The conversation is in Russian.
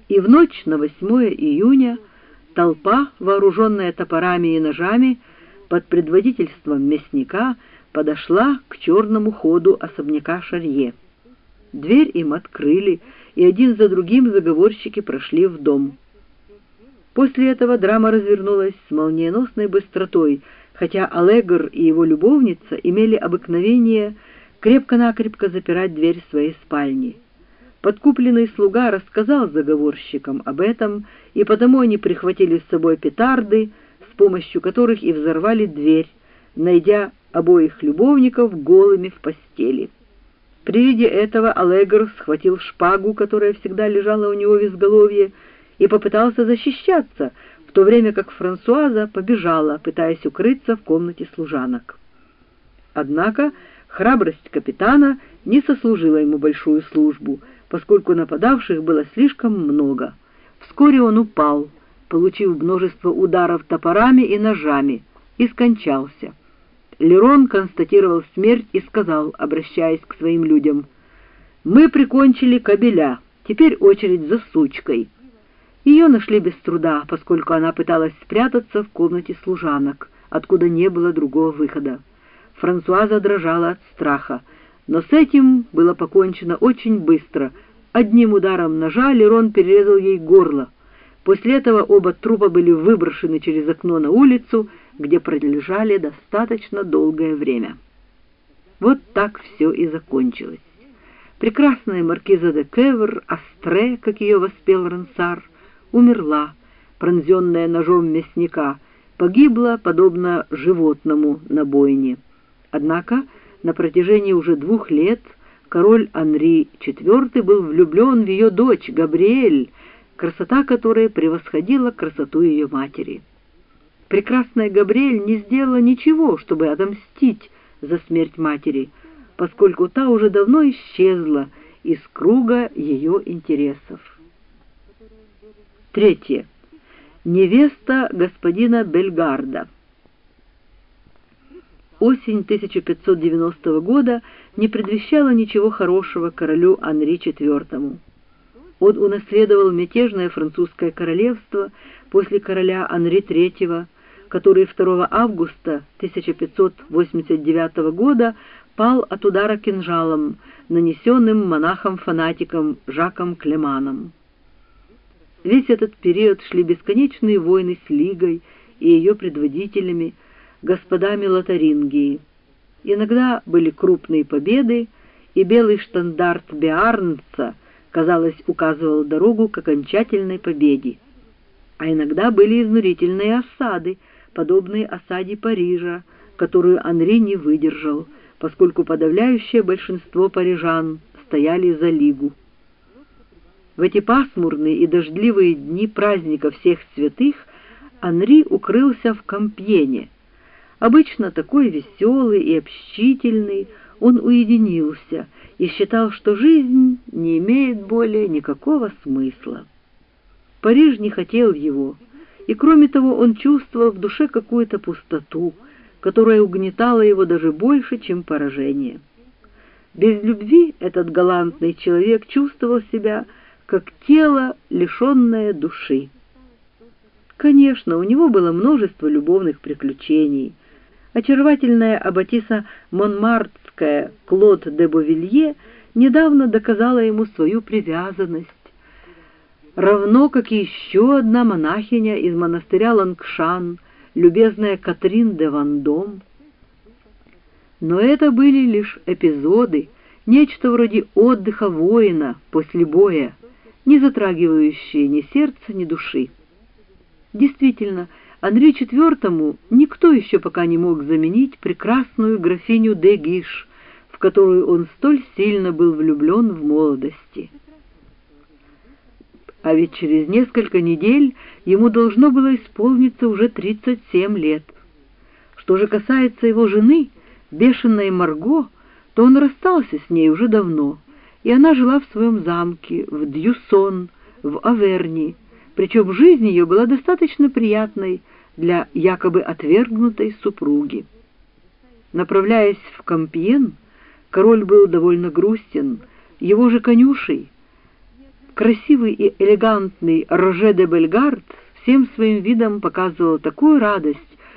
И в ночь на 8 июня толпа, вооруженная топорами и ножами, под предводительством мясника подошла к черному ходу особняка Шарье. Дверь им открыли, и один за другим заговорщики прошли в дом. После этого драма развернулась с молниеносной быстротой, хотя Аллегр и его любовница имели обыкновение крепко-накрепко запирать дверь своей спальни. Подкупленный слуга рассказал заговорщикам об этом, и потому они прихватили с собой петарды, с помощью которых и взорвали дверь, найдя обоих любовников голыми в постели. При виде этого Аллегр схватил шпагу, которая всегда лежала у него в изголовье, и попытался защищаться, в то время как Франсуаза побежала, пытаясь укрыться в комнате служанок. Однако храбрость капитана не сослужила ему большую службу, поскольку нападавших было слишком много. Вскоре он упал, получив множество ударов топорами и ножами, и скончался. Лерон констатировал смерть и сказал, обращаясь к своим людям: «Мы прикончили кобеля, теперь очередь за сучкой». Ее нашли без труда, поскольку она пыталась спрятаться в комнате служанок, откуда не было другого выхода. Франсуаза дрожала от страха, но с этим было покончено очень быстро. Одним ударом ножа Лерон перерезал ей горло. После этого оба трупа были выброшены через окно на улицу, где пролежали достаточно долгое время. Вот так все и закончилось. Прекрасная маркиза де Кевр, Астре, как ее воспел Рансар, умерла, пронзенная ножом мясника, погибла, подобно животному на бойне. Однако на протяжении уже 2 лет король Анри IV был влюблен в ее дочь Габриэль, красота которой превосходила красоту ее матери. Прекрасная Габриэль не сделала ничего, чтобы отомстить за смерть матери, поскольку та уже давно исчезла из круга ее интересов. 3. Невеста господина Бельгарда. Осень 1590 года не предвещала ничего хорошего королю Анри IV. Он унаследовал мятежное французское королевство после короля Анри III, который 2 августа 1589 года пал от удара кинжалом, нанесенным монахом-фанатиком Жаком Клеманом. Весь этот период шли бесконечные войны с Лигой и ее предводителями, господами Лотарингии. Иногда были крупные победы, и белый штандарт Биарнца, казалось, указывал дорогу к окончательной победе. А иногда были изнурительные осады, подобные осаде Парижа, которую Анри не выдержал, поскольку подавляющее большинство парижан стояли за Лигу. В эти пасмурные и дождливые дни праздника всех святых Анри укрылся в Компьене. Обычно такой веселый и общительный, он уединился и считал, что жизнь не имеет более никакого смысла. Париж не хотел его, и кроме того он чувствовал в душе какую-то пустоту, которая угнетала его даже больше, чем поражение. Без любви этот галантный человек чувствовал себя как тело, лишенное души. Конечно, у него было множество любовных приключений. Очаровательная аббатиса Монмартская Клод де Бовилье недавно доказала ему свою привязанность, равно как и еще одна монахиня из монастыря Лангшан, любезная Катрин де Вандом. Но это были лишь эпизоды, нечто вроде отдыха воина после боя, не затрагивающие ни сердца, ни души. Действительно, Анри IV никто еще пока не мог заменить прекрасную графиню де Гиш, в которую он столь сильно был влюблен в молодости. А ведь через несколько недель ему должно было исполниться уже 37 лет. Что же касается его жены, бешеной Марго, то он расстался с ней уже давно, и она жила в своем замке, в Дьюсон, в Аверни, причем жизнь ее была достаточно приятной для якобы отвергнутой супруги. Направляясь в Компьен, король был довольно грустен, его же конюшей, Красивый и элегантный Роже де Бельгард всем своим видом показывал такую радость,